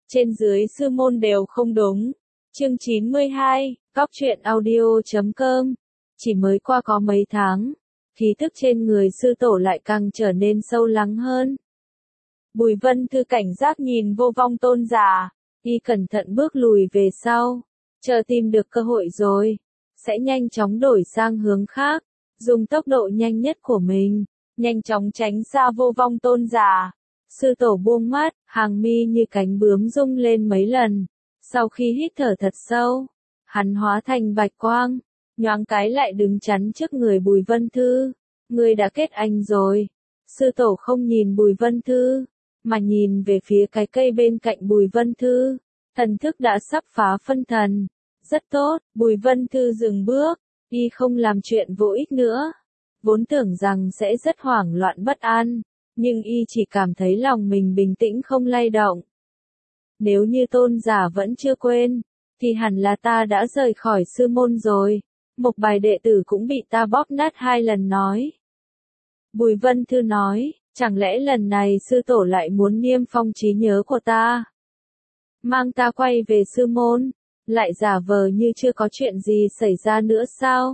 trên dưới sư môn đều không đúng. Chương 92, Cóc truyện audio.com. Chỉ mới qua có mấy tháng, khí thức trên người sư tổ lại càng trở nên sâu lắng hơn. Bùi Vân Thư cảnh giác nhìn Vô Vong Tôn giả, y cẩn thận bước lùi về sau, chờ tìm được cơ hội rồi, sẽ nhanh chóng đổi sang hướng khác, dùng tốc độ nhanh nhất của mình, nhanh chóng tránh xa Vô Vong Tôn giả. Sư tổ buông mắt, hàng mi như cánh bướm rung lên mấy lần, sau khi hít thở thật sâu, hắn hóa thành bạch quang, nhoáng cái lại đứng chắn trước người Bùi Vân Thư. Ngươi đã kết anh rồi. Sư tổ không nhìn Bùi Vân Thư, mà nhìn về phía cái cây bên cạnh Bùi Vân Thư. Thần thức đã sắp phá phân thần. Rất tốt, Bùi Vân Thư dừng bước, y không làm chuyện vô ích nữa. Vốn tưởng rằng sẽ rất hoảng loạn bất an, nhưng y chỉ cảm thấy lòng mình bình tĩnh không lay động. Nếu như tôn giả vẫn chưa quên, thì hẳn là ta đã rời khỏi sư môn rồi. Một bài đệ tử cũng bị ta bóp nát 2 lần nói. Bùi Vân Thư nói, chẳng lẽ lần này sư tổ lại muốn niêm phong trí nhớ của ta? Mang ta quay về sư môn, lại giả vờ như chưa có chuyện gì xảy ra nữa sao?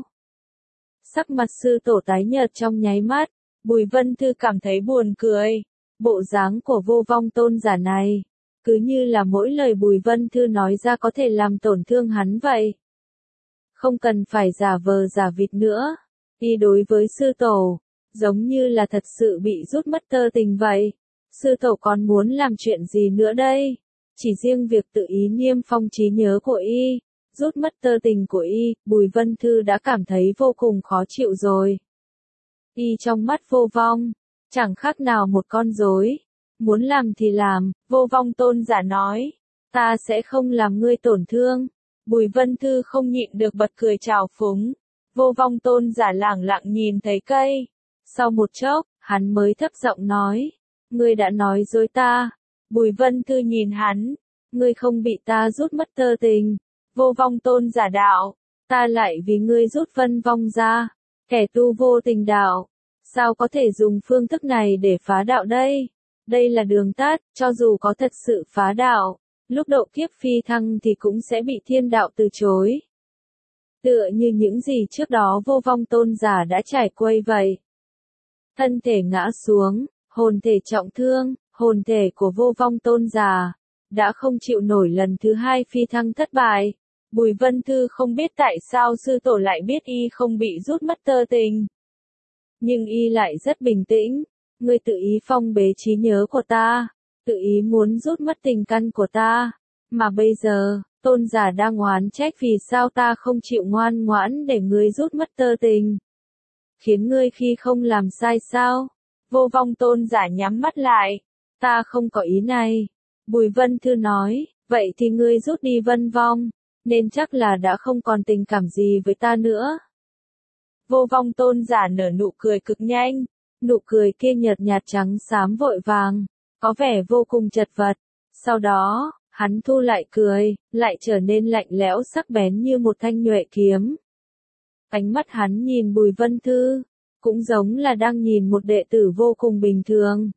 Sắc mặt sư tổ tái nhợt trong nháy mắt, Bùi Vân Thư cảm thấy buồn cười. Bộ dáng của Vô Vong Tôn giả này, cứ như là mỗi lời Bùi Vân Thư nói ra có thể làm tổn thương hắn vậy. Không cần phải giả vờ giả vịt nữa, y đối với sư tổ, giống như là thật sự bị rút mất tơ tình vậy. Sư tổ còn muốn làm chuyện gì nữa đây? Chỉ riêng việc tự ý niêm phong trí nhớ của y, rút mất tơ tình của y, Bùi Vân Thư đã cảm thấy vô cùng khó chịu rồi. Y trong mắt Vô Vong, chẳng khác nào một con rối, muốn làm thì làm. Vô Vong Tôn giả nói, ta sẽ không làm ngươi tổn thương. Bùi Vân Thư không nhịn được bật cười trào phúng. Vô Vong Tôn giả lẳng lặng nhìn thấy cây. Sau một chốc, hắn mới thấp giọng nói, ngươi đã nói dối ta. Bùi Vân Thư nhìn hắn, ngươi không bị ta rút mất tơ tình. Vô Vong Tôn giả đạo, ta lại vì ngươi rút Vân Vong ra. Kẻ tu vô tình đạo, sao có thể dùng phương thức này để phá đạo đây? Đây là đường tắt, cho dù có thật sự phá đạo, lúc độ kiếp phi thăng thì cũng sẽ bị thiên đạo từ chối. Tựa như những gì trước đó Vô Vong Tôn giả đã trải qua vậy. Thân thể ngã xuống, hồn thể trọng thương, hồn thể của Vô Vong Tôn giả đã không chịu nổi lần thứ 2 phi thăng thất bại. Bùi Vân Thư không biết tại sao sư tổ lại biết y không bị rút mất tơ tình. Nhưng y lại rất bình tĩnh. Ngươi tự ý phong bế trí nhớ của ta, tự ý muốn rút mất tình căn của ta. Mà bây giờ, tôn giả đang oán trách vì sao ta không chịu ngoan ngoãn để ngươi rút mất tơ tình. Khiến ngươi khi không làm sai sao? Vô Vong Tôn giả nhắm mắt lại. Ta không có ý này. Bùi Vân Thư nói, vậy thì ngươi rút đi Vân Vong, nên chắc là đã không còn tình cảm gì với ta nữa. Vô Vong Tôn giả nở nụ cười cực nhanh, nụ cười kia nhợt nhạt trắng xám vội vàng, có vẻ vô cùng chật vật. Sau đó, hắn thu lại cười, lại trở nên lạnh lẽo sắc bén như một thanh nhuệ kiếm. Ánh mắt hắn nhìn Bùi Vân Thư, cũng giống là đang nhìn một đệ tử vô cùng bình thường.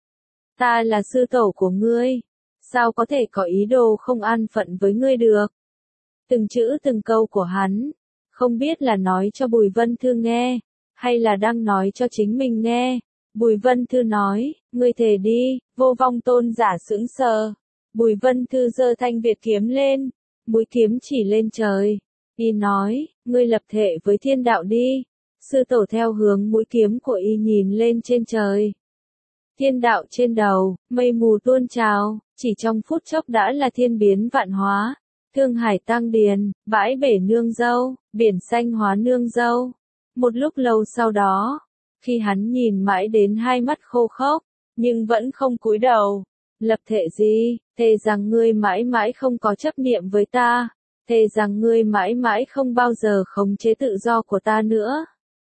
Ta là sư tổ của ngươi, sao có thể có ý đồ không an phận với ngươi được? Từng chữ từng câu của hắn, không biết là nói cho Bùi Vân Thư nghe, hay là đang nói cho chính mình nghe. Bùi Vân Thư nói, ngươi thề đi. Vô Vong Tôn giả sững sờ. Bùi Vân Thư giơ thanh Việt kiếm lên, mũi kiếm chỉ lên trời. Y nói, ngươi lập thệ với thiên đạo đi. Sư tổ theo hướng mũi kiếm của y nhìn lên trên trời. Thiên đạo trên đầu, mây mù tuôn trào, chỉ trong phút chốc đã là thiên biến vạn hóa. Thương hải tăng điền, bãi bể nương dâu, biển xanh hóa nương dâu. Một lúc lâu sau đó, khi hắn nhìn mãi đến 2 mắt khô khốc, nhưng vẫn không cúi đầu. Lập thệ gì? Thề rằng ngươi mãi mãi không có chấp niệm với ta. Thề rằng ngươi mãi mãi không bao giờ khống chế tự do của ta nữa.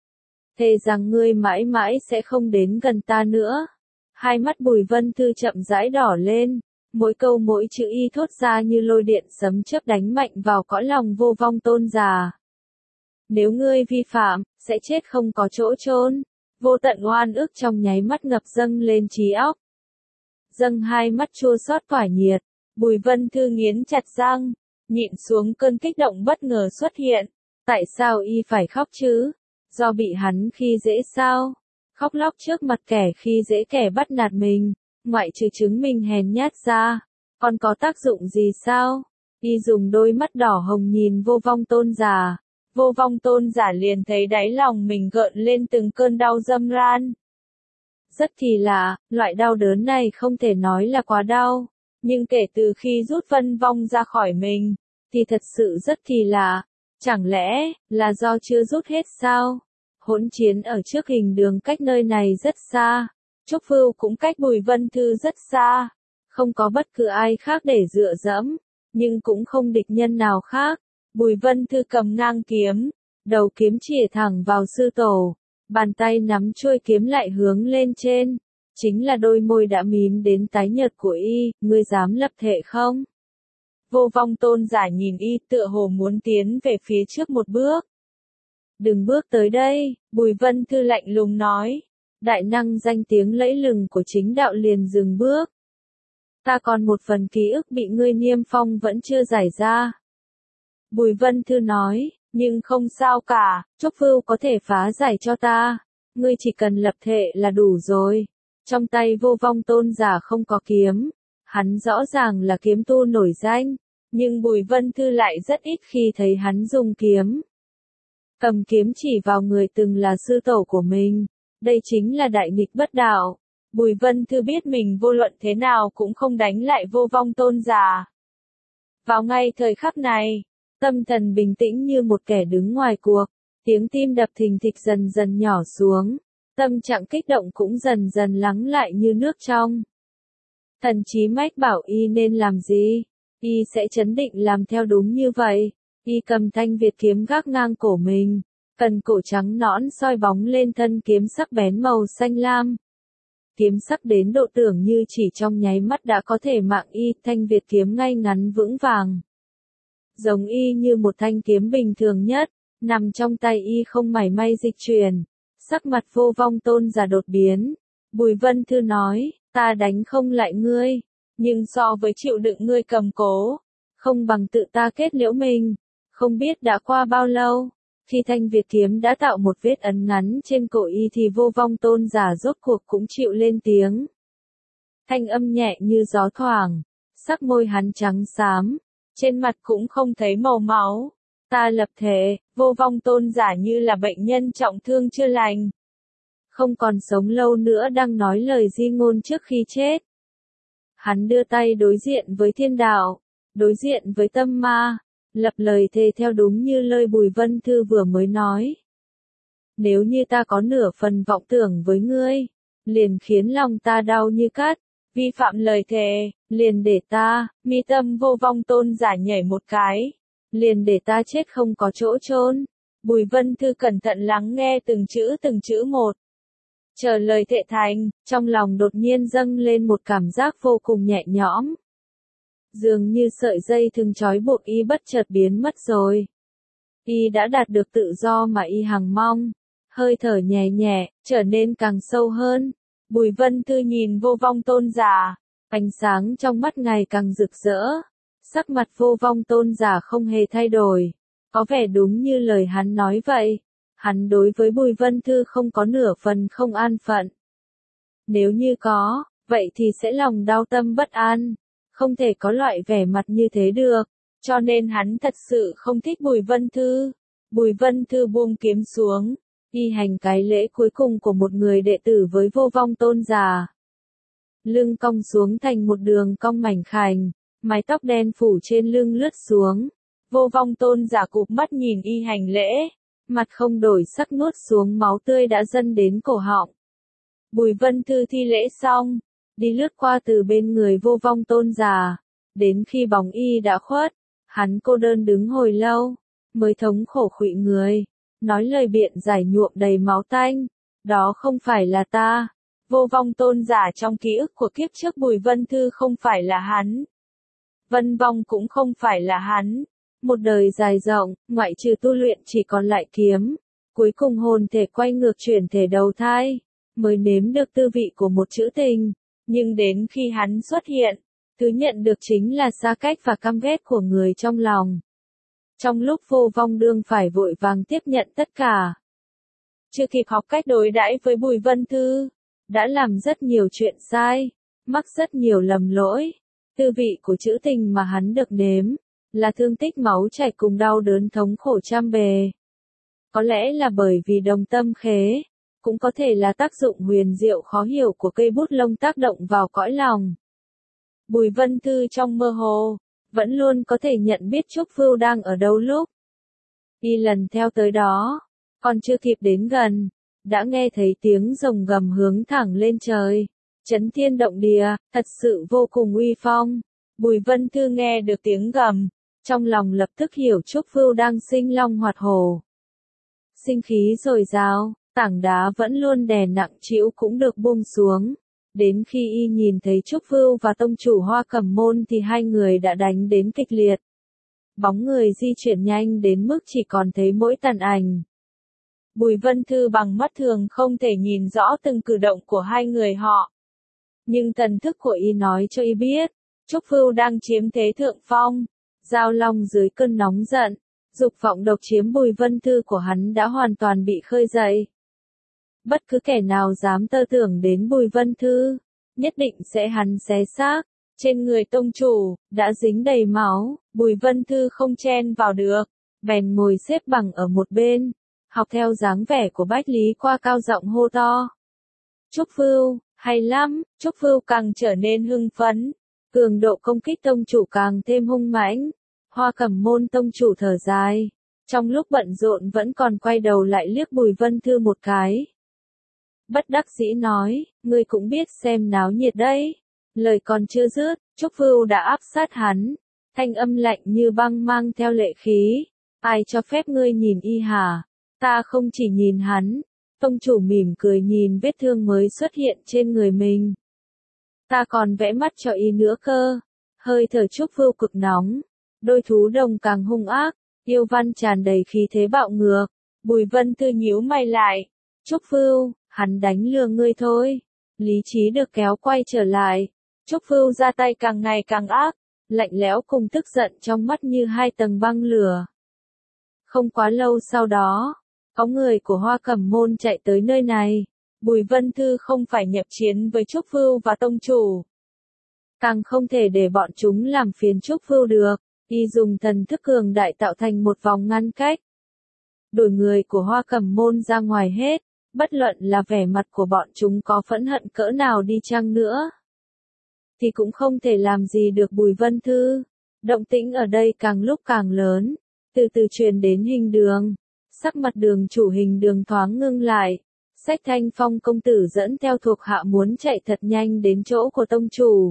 Thề rằng ngươi mãi mãi sẽ không đến gần ta nữa. 2 mắt Bùi Vân Thư chậm rãi đỏ lên. Mỗi câu mỗi chữ y thốt ra như lôi điện sấm chớp đánh mạnh vào cõi lòng Vô Vong Tôn giả. Nếu ngươi vi phạm, sẽ chết không có chỗ chôn. Vô tận oan ức trong nháy mắt ngập dâng lên trí óc. Dâng 2 mắt chua xót tỏa nhiệt. Bùi Vân Thư nghiến chặt răng, nhịn xuống cơn kích động bất ngờ xuất hiện. Tại sao y phải khóc chứ? Do bị hắn khi dễ sao? Khóc lóc trước mặt kẻ khi dễ kẻ bắt nạt mình, ngoại trừ chứng mình hèn nhát ra, còn có tác dụng gì sao? Y dùng đôi mắt đỏ hồng nhìn Vô Vong Tôn giả. Vô Vong Tôn giả liền thấy đáy lòng mình gợn lên từng cơn đau râm ran. Rất kỳ lạ, loại đau đớn này không thể nói là quá đau, nhưng kể từ khi rút Vân Vong ra khỏi mình, thì thật sự rất kỳ lạ. Chẳng lẽ là do chưa rút hết sao? Hỗn chiến ở trước hình đường cách nơi này rất xa, Trúc Vưu cũng cách Bùi Vân Thư rất xa, không có bất cứ ai khác để dựa dẫm, nhưng cũng không địch nhân nào khác. Bùi Vân Thư cầm ngang kiếm, đầu kiếm chĩa thẳng vào sư tổ, bàn tay nắm chuôi kiếm lại hướng lên trên, chính là đôi môi đã mím đến tái nhợt của y. Ngươi dám lập thệ không? Vô Vong Tôn giả nhìn y tựa hồ muốn tiến về phía trước một bước. Đừng bước tới đây, Bùi Vân Thư lạnh lùng nói. Đại năng danh tiếng lẫy lừng của chính đạo liền dừng bước. Ta còn một phần ký ức bị ngươi niêm phong vẫn chưa giải ra. Bùi Vân Thư nói, nhưng không sao cả, Trúc Vưu có thể phá giải cho ta. Ngươi chỉ cần lập thệ là đủ rồi. Trong tay Vô Vong Tôn giả không có kiếm. Hắn rõ ràng là kiếm tu nổi danh, nhưng Bùi Vân Thư lại rất ít khi thấy hắn dùng kiếm. Cầm kiếm chỉ vào người từng là sư tổ của mình, đây chính là đại nghịch bất đạo. Bùi Vân Thư biết mình vô luận thế nào cũng không đánh lại Vô Vong Tôn giả. Vào ngay thời khắc này, tâm thần bình tĩnh như một kẻ đứng ngoài cuộc, tiếng tim đập thình thịch dần dần nhỏ xuống, tâm trạng kích động cũng dần dần lắng lại như nước trong. Thần chí mách bảo y nên làm gì, y sẽ chấn định làm theo đúng như vậy. Y cầm thanh Việt kiếm gác ngang cổ mình, cần cổ trắng nõn soi bóng lên thân kiếm sắc bén màu xanh lam. Kiếm sắc đến độ tưởng như chỉ trong nháy mắt đã có thể mạng y, thanh Việt kiếm ngay ngắn vững vàng. Giống y như một thanh kiếm bình thường nhất, nằm trong tay y không mảy may dịch chuyển. Sắc mặt Vô Vong Tôn giả đột biến. Bùi Vân Thư nói, ta đánh không lại ngươi, nhưng so với chịu đựng ngươi cầm cố, không bằng tự ta kết liễu mình. Không biết đã qua bao lâu, khi thanh Việt kiếm đã tạo một vết ấn ngắn trên cổ y thì Vô Vong Tôn giả rốt cuộc cũng chịu lên tiếng. Thanh âm nhẹ như gió thoảng, sắc môi hắn trắng xám, trên mặt cũng không thấy màu máu. Ta lập thệ, Vô Vong Tôn giả như là bệnh nhân trọng thương chưa lành, không còn sống lâu nữa đang nói lời di ngôn trước khi chết. Hắn đưa tay đối diện với thiên đạo, đối diện với tâm ma, lập lời thề theo đúng như lời Bùi Vân Thư vừa mới nói. Nếu như ta có nửa phần vọng tưởng với ngươi, liền khiến lòng ta đau như cắt, vi phạm lời thề, liền để ta, mi tâm Vô Vong Tôn giả nhảy một cái, liền để ta chết không có chỗ chôn. Bùi Vân Thư cẩn thận lắng nghe từng chữ một. Chờ lời thệ thành, trong lòng đột nhiên dâng lên một cảm giác vô cùng nhẹ nhõm. Dường như sợi dây thừng trói buộc y bất chợt biến mất rồi. Y đã đạt được tự do mà y hằng mong. Hơi thở nhẹ nhẹ, trở nên càng sâu hơn. Bùi Vân Thư nhìn Vô Vong Tôn giả, ánh sáng trong mắt ngày càng rực rỡ. Sắc mặt Vô Vong Tôn giả không hề thay đổi. Có vẻ đúng như lời hắn nói vậy. Hắn đối với Bùi Vân Thư không có nửa phần không an phận. Nếu như có, vậy thì sẽ lòng đau tâm bất an. Không thể có loại vẻ mặt như thế được. Cho nên hắn thật sự không thích Bùi Vân Thư. Bùi Vân Thư buông kiếm xuống, y hành cái lễ cuối cùng của một người đệ tử với Vô Vong Tôn giả. Lưng cong xuống thành một đường cong mảnh khảnh, mái tóc đen phủ trên lưng lướt xuống. Vô Vong Tôn giả cụp mắt nhìn y hành lễ, mặt không đổi sắc nuốt xuống máu tươi đã dâng đến cổ họng. Bùi Vân Thư thi lễ xong, đi lướt qua từ bên người Vô Vong Tôn giả, đến khi bóng y đã khuất, hắn cô đơn đứng hồi lâu, mới thống khổ khuỵu người, nói lời biện giải nhuộm đầy máu tanh, đó không phải là ta. Vô Vong Tôn giả trong ký ức của kiếp trước Bùi Vân Thư không phải là hắn. Vân Vong cũng không phải là hắn. Một đời dài rộng, ngoại trừ tu luyện chỉ còn lại kiếm, cuối cùng hồn thể quay ngược chuyển thể đầu thai, mới nếm được tư vị của một trữ tình. Nhưng đến khi hắn xuất hiện, Thứ nhận được chính là xa cách và căm ghét của người trong lòng. Trong lúc Vô Vong đương phải vội vàng tiếp nhận tất cả. Chưa kịp học cách đối đãi với Bùi Vân Thư, đã làm rất nhiều chuyện sai, mắc rất nhiều lầm lỗi. Tư vị của trữ tình mà hắn được nếm, là thương tích máu chảy cùng đau đớn thống khổ trăm bề. Có lẽ là bởi vì đồng tâm khế, cũng có thể là tác dụng huyền diệu khó hiểu của cây bút lông tác động vào cõi lòng. Bùi Vân Thư trong mơ hồ, vẫn luôn có thể nhận biết Trúc Vưu đang ở đâu lúc. Y lần theo tới đó, còn chưa kịp đến gần, đã nghe thấy tiếng rồng gầm hướng thẳng lên trời, chấn thiên động địa, thật sự vô cùng uy phong. Bùi Vân Thư nghe được tiếng gầm, trong lòng lập tức hiểu Trúc Vưu đang sinh long hoạt hổ. Sinh khí dồi dào, tảng đá vẫn luôn đè nặng trĩu cũng được buông xuống. Đến khi y nhìn thấy Trúc Vưu và tông chủ Hoa Cẩm Môn thì hai người đã đánh đến kịch liệt. Bóng người di chuyển nhanh đến mức chỉ còn thấy mỗi tàn ảnh. Bùi Vân Thư bằng mắt thường không thể nhìn rõ từng cử động của hai người họ. Nhưng thần thức của y nói cho y biết, Trúc Vưu đang chiếm thế thượng phong. Giao Long dưới cơn nóng giận, dục vọng độc chiếm Bùi Vân Thư của hắn đã hoàn toàn bị khơi dậy. Bất cứ kẻ nào dám tơ tưởng đến Bùi Vân Thư, nhất định sẽ hắn xé xác. Trên người tông chủ, đã dính đầy máu, Bùi Vân Thư không chen vào được, bèn ngồi xếp bằng ở một bên, học theo dáng vẻ của Bách Lý Qua cao giọng hô to. Trúc Vưu, hay lắm, Trúc Vưu càng trở nên hưng phấn, cường độ công kích tông chủ càng thêm hung mãnh. Hoa Cẩm Môn tông chủ thở dài, trong lúc bận rộn vẫn còn quay đầu lại liếc Bùi Vân Thư một cái. Bất đắc dĩ nói, ngươi cũng biết xem náo nhiệt đấy. Lời còn chưa dứt, Trúc Vưu đã áp sát hắn, thanh âm lạnh như băng mang theo lệ khí. Ai cho phép ngươi nhìn y hả? Ta không chỉ nhìn hắn. Tông chủ mỉm cười nhìn vết thương mới xuất hiện trên người mình. Ta còn vẽ mắt cho y nữa cơ. Hơi thở Trúc Vưu cực nóng, đôi thú đồng càng hung ác, yêu văn tràn đầy khí thế bạo ngược. Bùi Vân Thư nhíu mày lại. Trúc Vưu, hắn đánh lừa ngươi thôi. Lý trí được kéo quay trở lại. Trúc Vưu ra tay càng ngày càng ác, lạnh lẽo cùng tức giận trong mắt như hai tầng băng lửa. Không quá lâu sau đó, có người của Hoa Cẩm Môn chạy tới nơi này. Bùi Vân Thư không phải nhập chiến với Trúc Vưu và tông chủ. Càng không thể để bọn chúng làm phiền Trúc Vưu được. Y dùng thần thức cường đại tạo thành một vòng ngăn cách. Đuổi người của Hoa Cẩm Môn ra ngoài hết, bất luận là vẻ mặt của bọn chúng có phẫn hận cỡ nào đi chăng nữa, thì cũng không thể làm gì được Bùi Vân Thư. Động tĩnh ở đây càng lúc càng lớn, từ từ truyền đến Hình Đường. Sắc mặt Đường chủ Hình Đường thoáng ngưng lại. Xách Thanh Phong công tử dẫn theo thuộc hạ muốn chạy thật nhanh đến chỗ của tông chủ.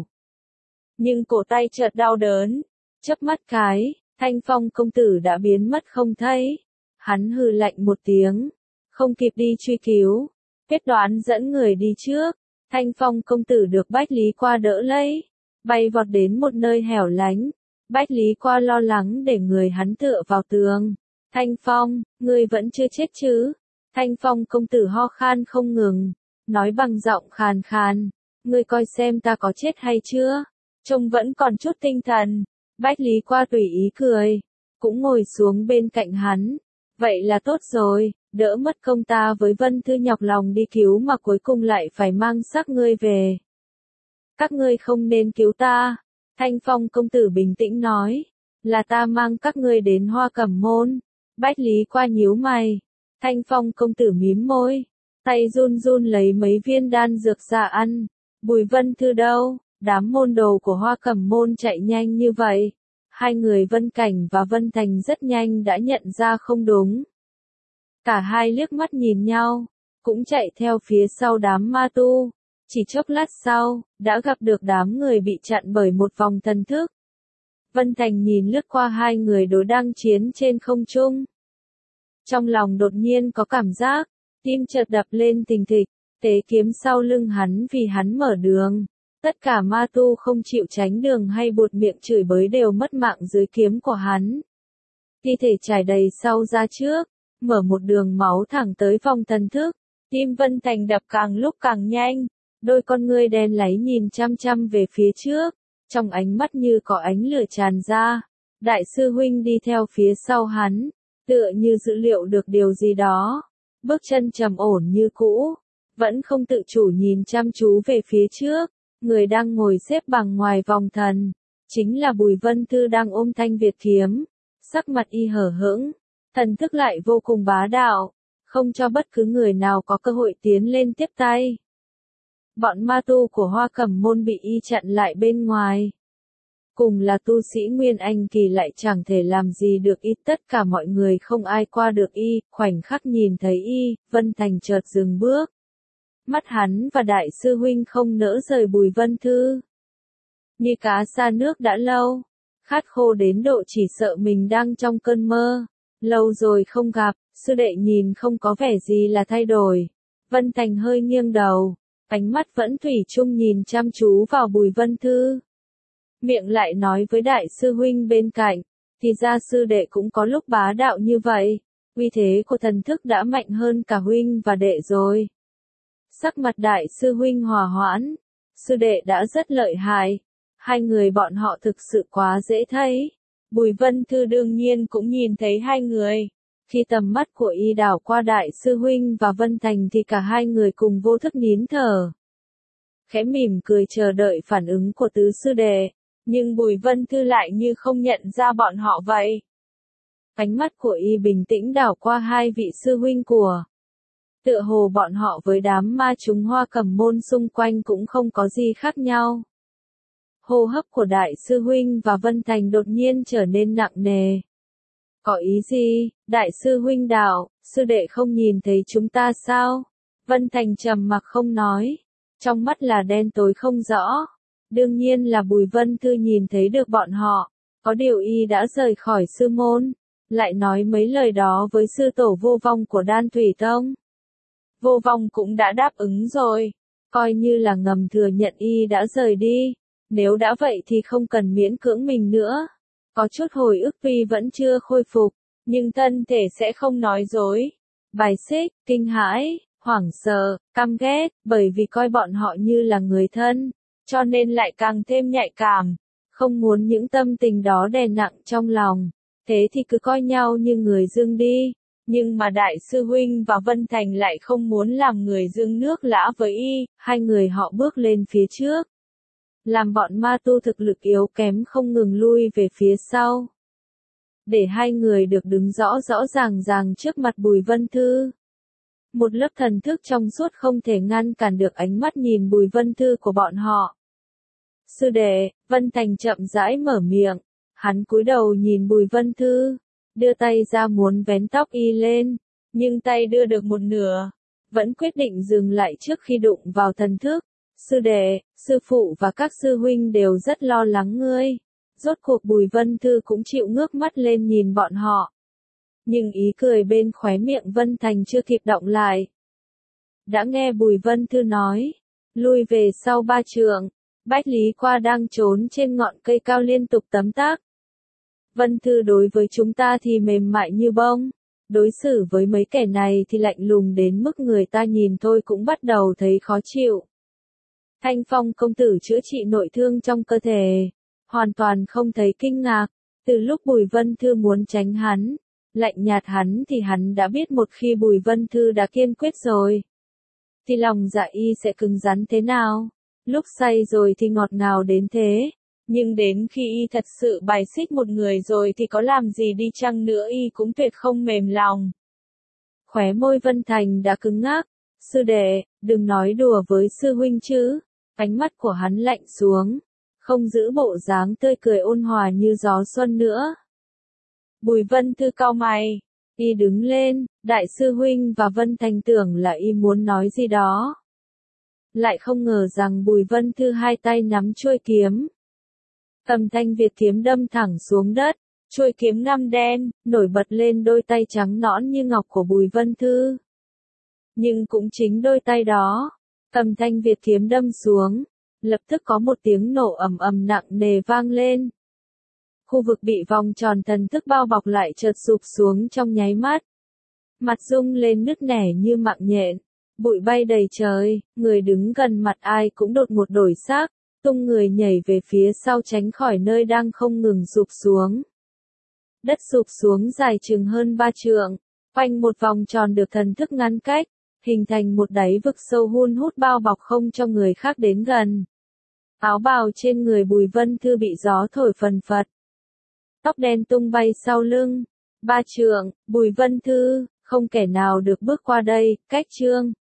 Nhưng cổ tay chợt đau đớn, chớp mắt cái, Thanh Phong công tử đã biến mất không thấy. Hắn hừ lạnh một tiếng, không kịp đi truy cứu, quyết đoán dẫn người đi trước. Thanh Phong công tử được Bách Lý Qua đỡ lấy, bay vọt đến một nơi hẻo lánh. Bách Lý Qua lo lắng để người hắn tựa vào tường. Thanh Phong, ngươi vẫn chưa chết chứ? Thanh Phong công tử ho khan không ngừng, nói bằng giọng khàn khàn, ngươi coi xem ta có chết hay chưa? Trông vẫn còn chút tinh thần. Bách Lý Qua tùy ý cười, cũng ngồi xuống bên cạnh hắn. Vậy là tốt rồi, đỡ mất công ta với Vân Thư nhọc lòng đi cứu mà cuối cùng lại phải mang xác ngươi về. Các ngươi không nên cứu ta. Thanh Phong công tử bình tĩnh nói, là ta mang các ngươi đến Hoa Cẩm Môn. Bách Lý Qua nhíu mày. Thanh Phong công tử mím môi, tay run run lấy mấy viên đan dược ra ăn. Bùi Vân Thư đâu? Đám môn đồ của Hoa Cẩm Môn chạy nhanh như vậy. Hai người Vân Cảnh và Vân Thành rất nhanh đã nhận ra không đúng. Cả hai liếc mắt nhìn nhau, cũng chạy theo phía sau đám ma tu. Chỉ chốc lát sau, đã gặp được đám người bị chặn bởi một vòng thần thức. Vân Thành nhìn lướt qua hai người đối đang chiến trên không trung. Trong lòng đột nhiên có cảm giác, tim chợt đập lên thình thịch, tế kiếm sau lưng hắn vì hắn mở đường. Tất cả ma tu không chịu tránh đường hay buột miệng chửi bới đều mất mạng dưới kiếm của hắn. Thi thể trải đầy sau ra trước, mở một đường máu thẳng tới vòng thần thức. Tim Vân Thành đập càng lúc càng nhanh, đôi con ngươi đen láy nhìn chăm chăm về phía trước. trong ánh mắt như có ánh lửa tràn ra. Đại sư huynh đi theo phía sau hắn, tựa như dữ liệu được điều gì đó, bước chân trầm ổn như cũ, vẫn không tự chủ nhìn chăm chú về phía trước. Người đang ngồi xếp bằng ngoài vòng thần, chính là Bùi Vân Thư đang ôm thanh Việt kiếm, sắc mặt y hở hững, thần thức lại vô cùng bá đạo, không cho bất cứ người nào có cơ hội tiến lên tiếp tay. Bọn ma tu của Hoa Cẩm Môn bị y chặn lại bên ngoài. Cùng là tu sĩ Nguyên Anh kỳ lại chẳng thể làm gì được y, tất cả mọi người không ai qua được y, khoảnh khắc nhìn thấy y, Vân Thành chợt dừng bước. Mắt hắn và đại sư huynh không nỡ rời Bùi Vân Thư. Như cá xa nước đã lâu, khát khô đến độ chỉ sợ mình đang trong cơn mơ. Lâu rồi không gặp, sư đệ nhìn không có vẻ gì là thay đổi. Vân Thành hơi nghiêng đầu, ánh mắt vẫn thủy chung nhìn chăm chú vào Bùi Vân Thư. Miệng lại nói với đại sư huynh bên cạnh, thì ra sư đệ cũng có lúc bá đạo như vậy, uy thế của thần thức đã mạnh hơn cả huynh và đệ rồi. Sắc mặt đại sư huynh hòa hoãn, sư đệ đã rất lợi hại, hai người bọn họ thực sự quá dễ thấy. Bùi Vân Thư đương nhiên cũng nhìn thấy hai người, khi tầm mắt của y đảo qua đại sư huynh và Vân Thành thì cả hai người cùng vô thức nín thở. Khẽ mỉm cười chờ đợi phản ứng của tứ sư đệ, nhưng Bùi Vân Thư lại như không nhận ra bọn họ vậy. Ánh mắt của y bình tĩnh đảo qua hai vị sư huynh của. Tựa hồ bọn họ với đám ma chúng Hoa Cẩm Môn xung quanh cũng không có gì khác nhau. Hô hấp của đại sư huynh và Vân Thành đột nhiên trở nên nặng nề. Có ý gì, đại sư huynh đạo, sư đệ không nhìn thấy chúng ta sao? Vân Thành trầm mặc không nói, trong mắt là đen tối không rõ. Đương nhiên là Bùi Vân Thư nhìn thấy được bọn họ, có điều y đã rời khỏi sư môn, lại nói mấy lời đó với sư tổ Vô Vong của Đan Thủy Tông. Vô Vong cũng đã đáp ứng rồi, coi như là ngầm thừa nhận y đã rời đi, nếu đã vậy thì không cần miễn cưỡng mình nữa. Có chút hồi ức tuy vẫn chưa khôi phục, nhưng thân thể sẽ không nói dối. Bài xích, kinh hãi, hoảng sợ, căm ghét, bởi vì coi bọn họ như là người thân, cho nên lại càng thêm nhạy cảm, không muốn những tâm tình đó đè nặng trong lòng, thế thì cứ coi nhau như người dưng đi. Nhưng mà đại sư huynh và Vân Thành lại không muốn làm người dưng nước lã với y, hai người họ bước lên phía trước. Làm bọn ma tu thực lực yếu kém không ngừng lui về phía sau. Để hai người được đứng rõ rõ ràng trước mặt Bùi Vân Thư. Một lớp thần thức trong suốt không thể ngăn cản được ánh mắt nhìn Bùi Vân Thư của bọn họ. Sư đệ, Vân Thành chậm rãi mở miệng, hắn cúi đầu nhìn Bùi Vân Thư, đưa tay ra muốn vén tóc y lên, nhưng tay đưa được một nửa, vẫn quyết định dừng lại trước khi đụng vào thần thức. Sư đệ, sư phụ và các sư huynh đều rất lo lắng ngươi. Rốt cuộc Bùi Vân Thư cũng chịu ngước mắt lên nhìn bọn họ. Nhưng ý cười bên khóe miệng Vân Thành chưa kịp đọng lại. Đã nghe Bùi Vân Thư nói, lui về sau 3 trượng, Bách Lý Qua đang trốn trên ngọn cây cao liên tục tấm tắc. Vân Thư đối với chúng ta thì mềm mại như bông, đối xử với mấy kẻ này thì lạnh lùng đến mức người ta nhìn thôi cũng bắt đầu thấy khó chịu. Thanh Phong công tử chữa trị nội thương trong cơ thể, hoàn toàn không thấy kinh ngạc, từ lúc Bùi Vân Thư muốn tránh hắn, lạnh nhạt hắn thì hắn đã biết một khi Bùi Vân Thư đã kiên quyết rồi, thì lòng dạ y sẽ cứng rắn thế nào, lúc say rồi thì ngọt ngào đến thế, nhưng đến khi y thật sự bài xích một người rồi thì có làm gì đi chăng nữa y cũng tuyệt không mềm lòng. Khóe môi Vân Thành đã cứng ngắc, sư đệ, đừng nói đùa với sư huynh chứ. Ánh mắt của hắn lạnh xuống, không giữ bộ dáng tươi cười ôn hòa như gió xuân nữa. Bùi Vân Thư cau mày, y đứng lên, đại sư huynh và Vân Thành tưởng là y muốn nói gì đó. Lại không ngờ rằng Bùi Vân Thư hai tay nắm chuôi kiếm. Cầm thanh Việt kiếm đâm thẳng xuống đất, chuôi kiếm ngăm đen, nổi bật lên đôi tay trắng nõn như ngọc của Bùi Vân Thư. Nhưng cũng chính đôi tay đó, cầm thanh Việt kiếm đâm xuống, lập tức có một tiếng nổ ầm ầm nặng nề vang lên. Khu vực bị vòng tròn thần thức bao bọc lại chợt sụp xuống trong nháy mắt. Mặt rung lên nứt nẻ như mạng nhện, bụi bay đầy trời, người đứng gần mặt ai cũng đột ngột đổi sắc, tung người nhảy về phía sau tránh khỏi nơi đang không ngừng sụp xuống. Đất sụp xuống dài chừng hơn 3 trượng, quanh một vòng tròn được thần thức ngăn cách, hình thành một đáy vực sâu hun hút bao bọc không cho người khác đến gần. Áo bào trên người Bùi Vân Thư bị gió thổi phần phật. Tóc đen tung bay sau lưng. 3 trượng, Bùi Vân Thư, không kẻ nào được bước qua đây, cách chương.